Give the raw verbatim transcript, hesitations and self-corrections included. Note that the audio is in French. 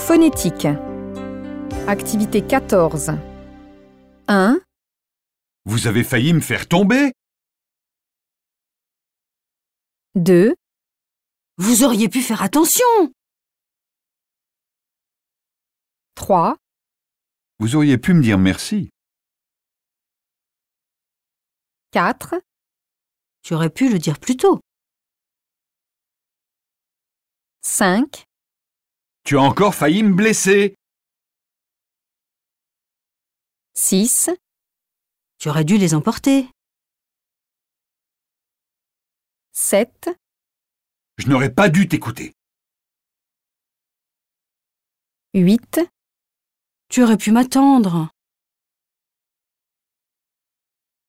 Phonétique. Activité quatorze. un. Vous avez failli me faire tomber. deux. Vous auriez pu faire attention. trois. Vous auriez pu me dire merci. quatre. Tu aurais pu le dire plus tôt. cinq. Tu as encore failli me blesser. six. Tu aurais dû les emporter. sept. Je n'aurais pas dû t'écouter. huit. Tu aurais pu m'attendre.